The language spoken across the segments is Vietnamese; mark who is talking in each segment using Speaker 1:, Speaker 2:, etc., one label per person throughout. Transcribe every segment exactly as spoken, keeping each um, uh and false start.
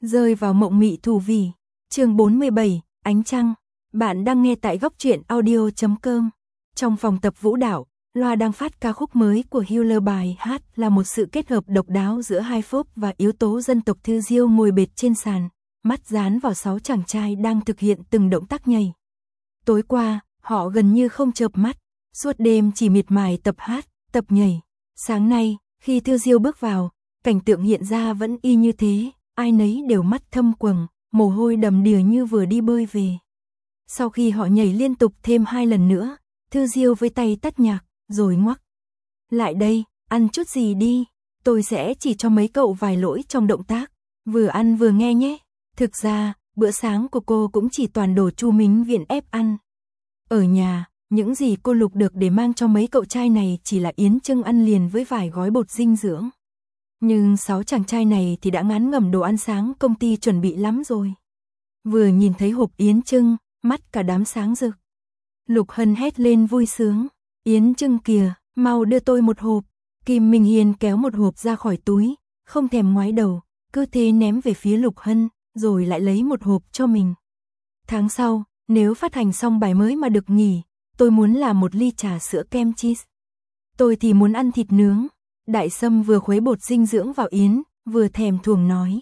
Speaker 1: Rơi vào mộng mị thủ vì. Chương bốn mươi bảy, Ánh Trăng. Bạn đang nghe tại góc truyện audio chấm com. Trong phòng tập vũ đạo, loa đang phát ca khúc mới của Healer. Bài hát là một sự kết hợp độc đáo giữa hai pop và yếu tố dân tộc. Thư Diêu ngồi bệt trên sàn, mắt dán vào sáu chàng trai đang thực hiện từng động tác nhảy. Tối qua, họ gần như không chợp mắt, suốt đêm chỉ miệt mài tập hát, tập nhảy. Sáng nay, khi Thư Diêu bước vào, cảnh tượng hiện ra vẫn y như thế, ai nấy đều mắt thâm quầng, mồ hôi đầm đìa như vừa đi bơi về. Sau khi họ nhảy liên tục thêm hai lần nữa, Thư Diêu với tay tắt nhạc, rồi ngoắc. Lại đây, ăn chút gì đi, tôi sẽ chỉ cho mấy cậu vài lỗi trong động tác, vừa ăn vừa nghe nhé. Thực ra, bữa sáng của cô cũng chỉ toàn đồ Chu Mính Viễn ép ăn. Ở nhà, những gì cô lục được để mang cho mấy cậu trai này chỉ là yến chưng ăn liền với vài gói bột dinh dưỡng. Nhưng sáu chàng trai này thì đã ngán ngẩm đồ ăn sáng công ty chuẩn bị lắm rồi. Vừa nhìn thấy hộp yến chưng, mắt cả đám sáng rực. Lục Hân hét lên vui sướng, yến chưng kìa, mau đưa tôi một hộp. Kim Minh Hiên kéo một hộp ra khỏi túi, không thèm ngoái đầu, cứ thế ném về phía Lục Hân, rồi lại lấy một hộp cho mình. Tháng sau, nếu phát hành xong bài mới mà được nghỉ, tôi muốn làm một ly trà sữa kem cheese. Tôi thì muốn ăn thịt nướng. Đại Sâm vừa khuấy bột dinh dưỡng vào yến, vừa thèm thuồng nói.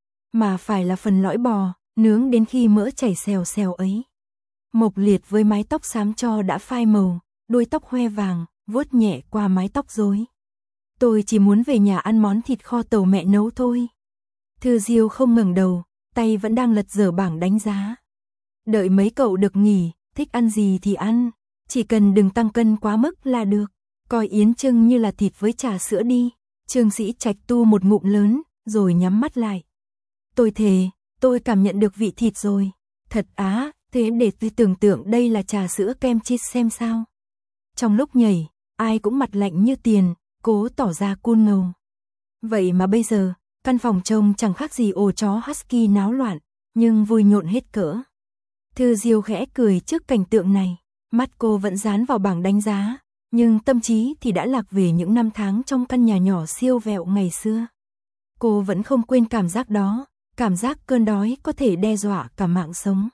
Speaker 1: Mà phải là phần lõi bò, nướng đến khi mỡ chảy xèo xèo ấy. Mộc Liệt với mái tóc xám cho đã phai màu, đuôi tóc hoe vàng, vuốt nhẹ qua mái tóc rối. Tôi chỉ muốn về nhà ăn món thịt kho tàu mẹ nấu thôi. Thư Diêu không ngẩng đầu, tay vẫn đang lật dở bảng đánh giá. Đợi mấy cậu được nghỉ, thích ăn gì thì ăn, chỉ cần đừng tăng cân quá mức là được. Coi yến chưng như là thịt với trà sữa đi. Trương Sĩ Trạch tu một ngụm lớn, rồi nhắm mắt lại. Tôi thề, tôi cảm nhận được vị thịt rồi. Thật á, thế để tôi tưởng tượng đây là trà sữa kem cheese xem sao. Trong lúc nhảy, ai cũng mặt lạnh như tiền, cố tỏ ra cool ngầu. Vậy mà bây giờ, căn phòng trông chẳng khác gì ổ chó husky náo loạn, nhưng vui nhộn hết cỡ. Thư Diêu khẽ cười trước cảnh tượng này, mắt cô vẫn dán vào bảng đánh giá. Nhưng tâm trí thì đã lạc về những năm tháng trong căn nhà nhỏ siêu vẹo ngày xưa. Cô vẫn không quên cảm giác đó, cảm giác cơn đói có thể đe dọa cả mạng sống.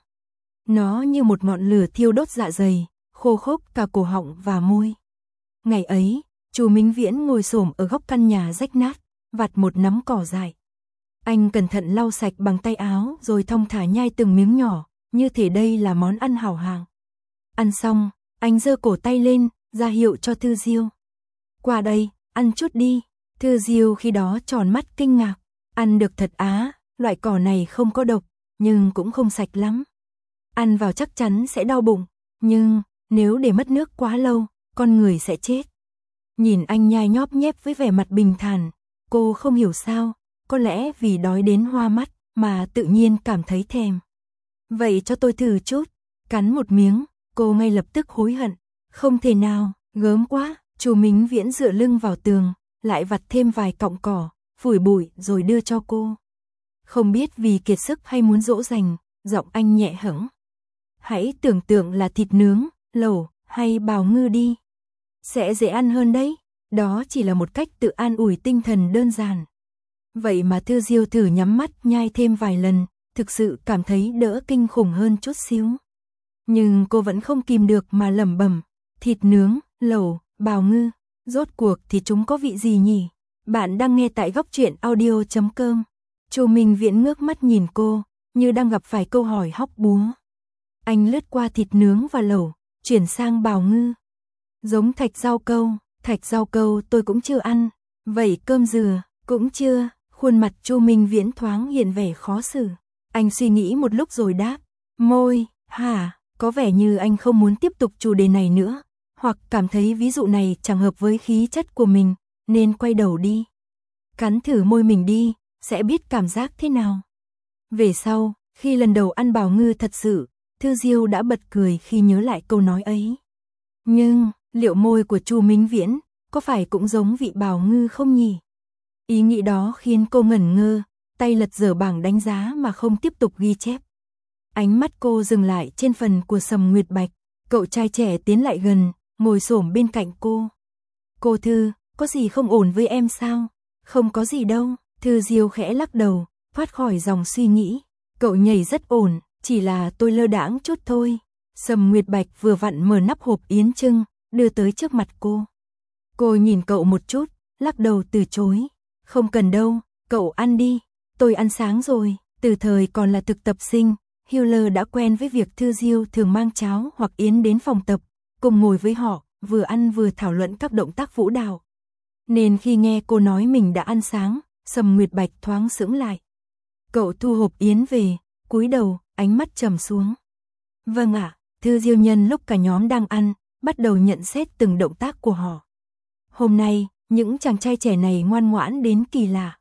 Speaker 1: Nó như một ngọn lửa thiêu đốt dạ dày, khô khốc cả cổ họng và môi. Ngày ấy, Chu Mính Viễn ngồi xổm ở góc căn nhà rách nát, vặt một nắm cỏ dại. Anh cẩn thận lau sạch bằng tay áo rồi thong thả nhai từng miếng nhỏ, như thể đây là món ăn hảo hạng. Ăn xong, anh giơ cổ tay lên, ra hiệu cho Thư Diêu. Qua đây, ăn chút đi. Thư Diêu khi đó tròn mắt kinh ngạc. Ăn được thật á, loại cỏ này không có độc, nhưng cũng không sạch lắm. Ăn vào chắc chắn sẽ đau bụng, nhưng nếu để mất nước quá lâu, con người sẽ chết. Nhìn anh nhai nhóp nhép với vẻ mặt bình thản, cô không hiểu sao, có lẽ vì đói đến hoa mắt mà tự nhiên cảm thấy thèm. Vậy cho tôi thử chút. Cắn một miếng, cô ngay lập tức hối hận. Không thể nào, gớm quá. Chu Mính Viễn dựa lưng vào tường, lại vặt thêm vài cọng cỏ, phủi bụi rồi đưa cho cô. Không biết vì kiệt sức hay muốn dỗ dành, giọng anh nhẹ hững. Hãy tưởng tượng là thịt nướng, lẩu hay bào ngư đi. Sẽ dễ ăn hơn đấy. Đó chỉ là một cách tự an ủi tinh thần đơn giản. Vậy mà Thư Diêu thử nhắm mắt nhai thêm vài lần, thực sự cảm thấy đỡ kinh khủng hơn chút xíu. Nhưng cô vẫn không kìm được mà lẩm bẩm. Thịt nướng, lẩu, bào ngư, rốt cuộc thì chúng có vị gì nhỉ? Bạn đang nghe tại góc truyện audio chấm com. Chu Minh Viễn ngước mắt nhìn cô, như đang gặp phải câu hỏi hóc búa. Anh lướt qua thịt nướng và lẩu, chuyển sang bào ngư. Giống thạch rau câu, thạch rau câu tôi cũng chưa ăn. Vậy cơm dừa, cũng chưa. Khuôn mặt Chu Minh Viễn thoáng hiện vẻ khó xử. Anh suy nghĩ một lúc rồi đáp. Môi, hả? Có vẻ như anh không muốn tiếp tục chủ đề này nữa, hoặc cảm thấy ví dụ này chẳng hợp với khí chất của mình, nên quay đầu đi. Cắn thử môi mình đi, sẽ biết cảm giác thế nào. Về sau, khi lần đầu ăn bào ngư thật sự, Thư Diêu đã bật cười khi nhớ lại câu nói ấy. Nhưng, liệu môi của Chu Mính Viễn có phải cũng giống vị bào ngư không nhỉ? Ý nghĩ đó khiến cô ngẩn ngơ, tay lật dở bảng đánh giá mà không tiếp tục ghi chép. Ánh mắt cô dừng lại trên phần của Sầm Nguyệt Bạch, cậu trai trẻ tiến lại gần, ngồi xổm bên cạnh cô. Cô Thư, có gì không ổn với em sao? Không có gì đâu, Thư Diêu khẽ lắc đầu, thoát khỏi dòng suy nghĩ. Cậu nhảy rất ổn, chỉ là tôi lơ đãng chút thôi. Sầm Nguyệt Bạch vừa vặn mở nắp hộp yến trưng, đưa tới trước mặt cô. Cô nhìn cậu một chút, lắc đầu từ chối. Không cần đâu, cậu ăn đi, tôi ăn sáng rồi. Từ thời còn là thực tập sinh, Hiller đã quen với việc Thư Diêu thường mang cháo hoặc yến đến phòng tập, cùng ngồi với họ, vừa ăn vừa thảo luận các động tác vũ đạo. Nên khi nghe cô nói mình đã ăn sáng, Sầm Nguyệt Bạch thoáng sững lại. Cậu thu hộp yến về, cúi đầu, ánh mắt trầm xuống. Vâng ạ, Thư Diêu nhân lúc cả nhóm đang ăn, bắt đầu nhận xét từng động tác của họ. Hôm nay, những chàng trai trẻ này ngoan ngoãn đến kỳ lạ.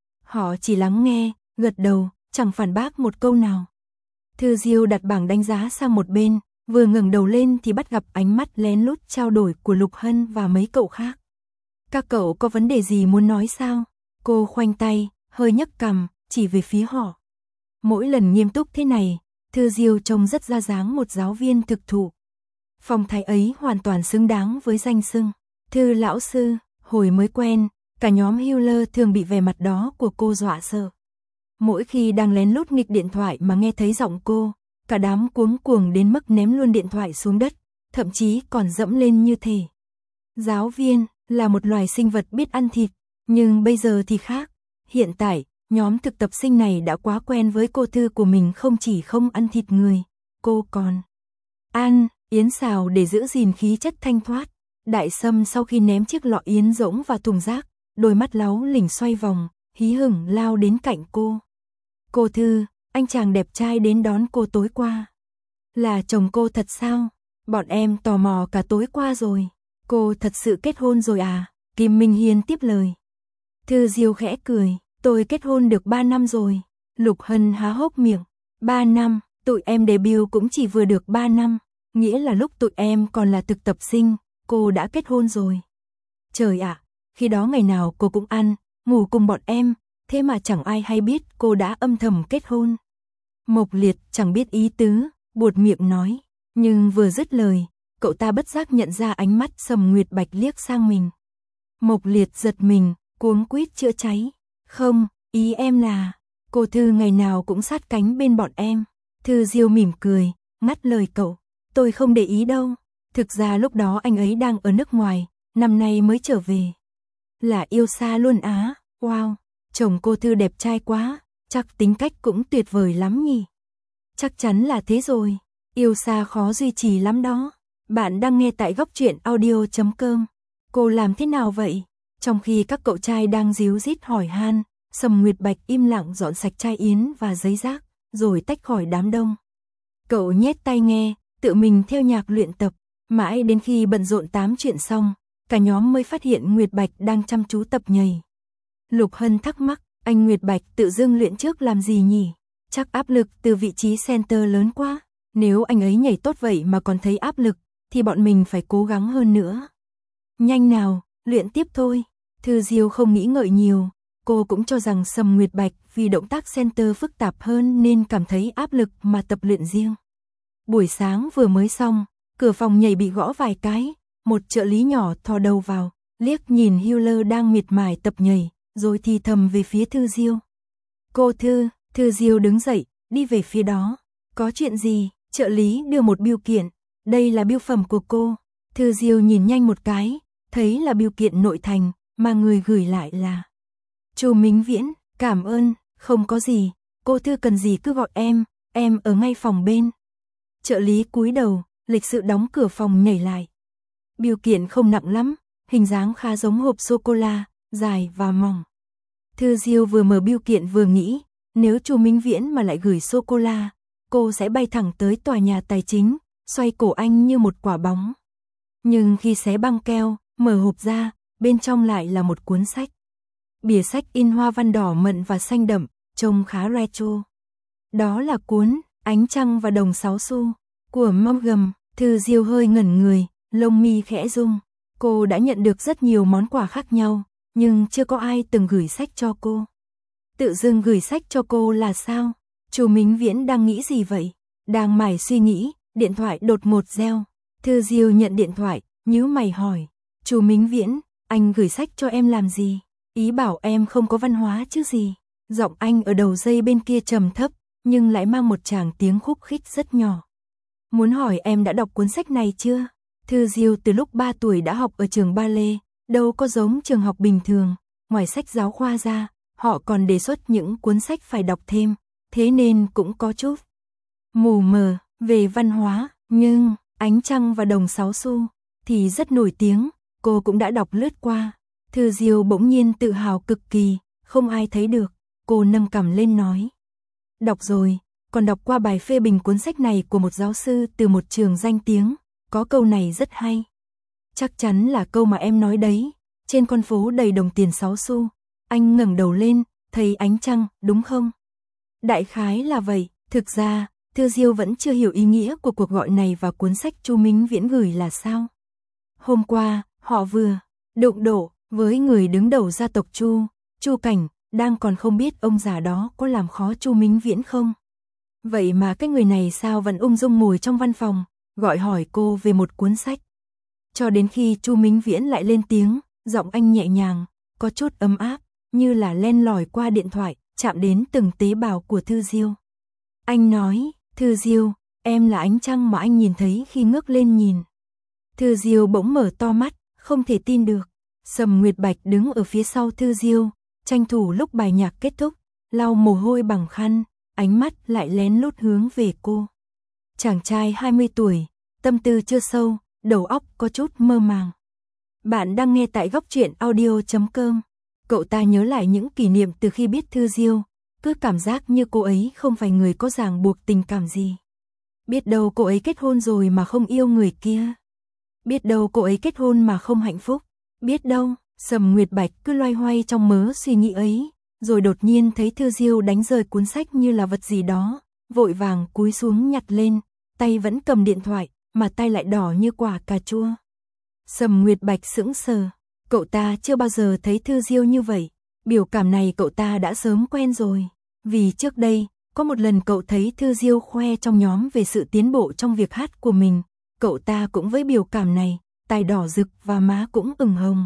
Speaker 1: Họ chỉ lắng nghe, gật đầu, chẳng phản bác một câu nào. Thư Diêu đặt bảng đánh giá sang một bên, vừa ngẩng đầu lên thì bắt gặp ánh mắt lén lút trao đổi của Lục Hân và mấy cậu khác. Các cậu có vấn đề gì muốn nói sao? Cô khoanh tay, hơi nhấc cằm, chỉ về phía họ. Mỗi lần nghiêm túc thế này, Thư Diêu trông rất ra dáng một giáo viên thực thụ. Phong thái ấy hoàn toàn xứng đáng với danh xưng Thư lão sư. Hồi mới quen, cả nhóm Hiller thường bị vẻ mặt đó của cô dọa sợ. Mỗi khi đang lén lút nghịch điện thoại mà nghe thấy giọng cô, cả đám cuống cuồng đến mức ném luôn điện thoại xuống đất, thậm chí còn dẫm lên như thể. Giáo viên là một loài sinh vật biết ăn thịt, nhưng bây giờ thì khác. Hiện tại, nhóm thực tập sinh này đã quá quen với cô Thư của mình, không chỉ không ăn thịt người, cô còn ăn yến xào để giữ gìn khí chất thanh thoát. Đại Sâm sau khi ném chiếc lọ yến rỗng vào thùng rác, đôi mắt láu lỉnh xoay vòng, hí hửng lao đến cạnh cô. Cô Thư, anh chàng đẹp trai đến đón cô tối qua. Là chồng cô thật sao? Bọn em tò mò cả tối qua rồi. Cô thật sự kết hôn rồi à? Kim Minh Hiên tiếp lời. Thư Diêu khẽ cười, tôi kết hôn được ba năm rồi. Lục Hân há hốc miệng. ba năm, tụi em debut cũng chỉ vừa được ba năm. Nghĩa là lúc tụi em còn là thực tập sinh, cô đã kết hôn rồi. Trời ạ, khi đó ngày nào cô cũng ăn, ngủ cùng bọn em, thế mà chẳng ai hay biết cô đã âm thầm kết hôn. Mộc Liệt chẳng biết ý tứ, buột miệng nói, nhưng vừa dứt lời, cậu ta bất giác nhận ra ánh mắt Sầm Nguyệt Bạch liếc sang mình. Mộc Liệt giật mình, cuống quýt chữa cháy. Không, ý em là, cô Thư ngày nào cũng sát cánh bên bọn em. Thư Diêu mỉm cười, ngắt lời cậu, tôi không để ý đâu. Thực ra lúc đó anh ấy đang ở nước ngoài, năm nay mới trở về. Là yêu xa luôn á, wow, chồng cô Thư đẹp trai quá, chắc tính cách cũng tuyệt vời lắm nhỉ. Chắc chắn là thế rồi, yêu xa khó duy trì lắm đó. Bạn đang nghe tại góc truyện audio chấm com. Cô làm thế nào vậy? Trong khi các cậu trai đang díu dít hỏi han, Sầm Nguyệt Bạch im lặng dọn sạch chai yến và giấy rác, rồi tách khỏi đám đông. Cậu nhét tai nghe, tự mình theo nhạc luyện tập, mãi đến khi bận rộn tám chuyện xong, cả nhóm mới phát hiện Nguyệt Bạch đang chăm chú tập nhảy. Lục Hân thắc mắc, anh Nguyệt Bạch tự dưng luyện trước làm gì nhỉ? Chắc áp lực từ vị trí center lớn quá. Nếu anh ấy nhảy tốt vậy mà còn thấy áp lực, thì bọn mình phải cố gắng hơn nữa. Nhanh nào, luyện tiếp thôi. Thư Diêu không nghĩ ngợi nhiều, cô cũng cho rằng Sầm Nguyệt Bạch vì động tác center phức tạp hơn nên cảm thấy áp lực mà tập luyện riêng. Buổi sáng vừa mới xong, cửa phòng nhảy bị gõ vài cái, một trợ lý nhỏ thò đầu vào, liếc nhìn Hiller đang miệt mài tập nhảy, rồi thì thầm về phía Thư Diêu. Cô Thư, Thư Diêu đứng dậy, đi về phía đó. Có chuyện gì? Trợ lý đưa một bưu kiện, đây là bưu phẩm của cô. Thư Diêu nhìn nhanh một cái, thấy là bưu kiện nội thành, mà người gửi lại là Chu Minh Viễn. Cảm ơn, không có gì, cô Thư cần gì cứ gọi em, em ở ngay phòng bên. Trợ lý cúi đầu, lịch sự đóng cửa phòng nhảy lại. Bưu kiện không nặng lắm, hình dáng khá giống hộp sô-cô-la, dài và mỏng. Thư Diêu vừa mở bưu kiện vừa nghĩ, nếu Chu Minh Viễn mà lại gửi sô-cô-la, cô sẽ bay thẳng tới tòa nhà tài chính, xoay cổ anh như một quả bóng. Nhưng khi xé băng keo, mở hộp ra, bên trong lại là một cuốn sách. Bìa sách in hoa văn đỏ mận và xanh đậm, trông khá retro. Đó là cuốn Ánh Trăng và Đồng Sáu Xu của Morgan. Thư Diêu hơi ngẩn người, lông mi khẽ rung. Cô đã nhận được rất nhiều món quà khác nhau, nhưng chưa có ai từng gửi sách cho cô. Tự dưng gửi sách cho cô là sao? Chu Minh Viễn đang nghĩ gì vậy? Đang mải suy nghĩ, điện thoại đột ngột reo. Thư Diêu nhận điện thoại, nhíu mày hỏi. Chu Minh Viễn, anh gửi sách cho em làm gì? Ý bảo em không có văn hóa chứ gì? Giọng anh ở đầu dây bên kia trầm thấp, nhưng lại mang một tràng tiếng khúc khích rất nhỏ. Muốn hỏi em đã đọc cuốn sách này chưa? Thư Diêu từ lúc ba tuổi đã học ở trường ballet, đâu có giống trường học bình thường, ngoài sách giáo khoa ra, họ còn đề xuất những cuốn sách phải đọc thêm, thế nên cũng có chút mù mờ về văn hóa, nhưng Ánh Trăng và Đồng Sáu Xu thì rất nổi tiếng, cô cũng đã đọc lướt qua. Thư Diêu bỗng nhiên tự hào cực kỳ, không ai thấy được, cô nâng cằm lên nói. Đọc rồi, còn đọc qua bài phê bình cuốn sách này của một giáo sư từ một trường danh tiếng, có câu này rất hay. Chắc chắn là câu mà em nói đấy, trên con phố đầy đồng tiền sáu xu, anh ngẩng đầu lên, thấy ánh trăng, đúng không? Đại khái là vậy, thực ra, Thư Diêu vẫn chưa hiểu ý nghĩa của cuộc gọi này và cuốn sách Chu Minh Viễn gửi là sao. Hôm qua, họ vừa đụng độ với người đứng đầu gia tộc Chu, Chu Cảnh, đang còn không biết ông già đó có làm khó Chu Minh Viễn không. Vậy mà cái người này sao vẫn ung dung ngồi trong văn phòng, gọi hỏi cô về một cuốn sách. Cho đến khi Chu Minh Viễn lại lên tiếng, giọng anh nhẹ nhàng, có chút ấm áp, như là len lỏi qua điện thoại, chạm đến từng tế bào của Thư Diêu. Anh nói, Thư Diêu, em là ánh trăng mà anh nhìn thấy khi ngước lên nhìn. Thư Diêu bỗng mở to mắt, không thể tin được. Sầm Nguyệt Bạch đứng ở phía sau Thư Diêu, tranh thủ lúc bài nhạc kết thúc, lau mồ hôi bằng khăn, ánh mắt lại lén lút hướng về cô. Chàng trai hai mươi tuổi, tâm tư chưa sâu, đầu óc có chút mơ màng. Bạn đang nghe tại góc truyện audio chấm com. Cậu ta nhớ lại những kỷ niệm từ khi biết Thư Diêu, cứ cảm giác như cô ấy không phải người có ràng buộc tình cảm gì. Biết đâu cô ấy kết hôn rồi mà không yêu người kia. Biết đâu cô ấy kết hôn mà không hạnh phúc. Biết đâu, Sầm Nguyệt Bạch cứ loay hoay trong mớ suy nghĩ ấy, rồi đột nhiên thấy Thư Diêu đánh rơi cuốn sách như là vật gì đó, vội vàng cúi xuống nhặt lên, tay vẫn cầm điện thoại, mà tay lại đỏ như quả cà chua. Sầm Nguyệt Bạch sững sờ, cậu ta chưa bao giờ thấy Thư Diêu như vậy, biểu cảm này cậu ta đã sớm quen rồi, vì trước đây, có một lần cậu thấy Thư Diêu khoe trong nhóm về sự tiến bộ trong việc hát của mình, cậu ta cũng với biểu cảm này, tai đỏ rực và má cũng ửng hồng.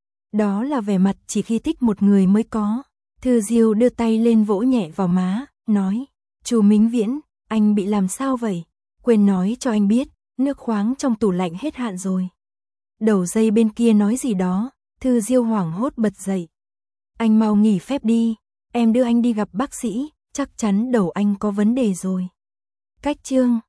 Speaker 1: Đó là vẻ mặt chỉ khi thích một người mới có. Thư Diêu đưa tay lên vỗ nhẹ vào má, nói, Chu Minh Viễn, anh bị làm sao vậy? Quên nói cho anh biết, nước khoáng trong tủ lạnh hết hạn rồi. Đầu dây bên kia nói gì đó, Thư Diêu hoảng hốt bật dậy. Anh mau nghỉ phép đi, em đưa anh đi gặp bác sĩ, chắc chắn đầu anh có vấn đề rồi. Cách chương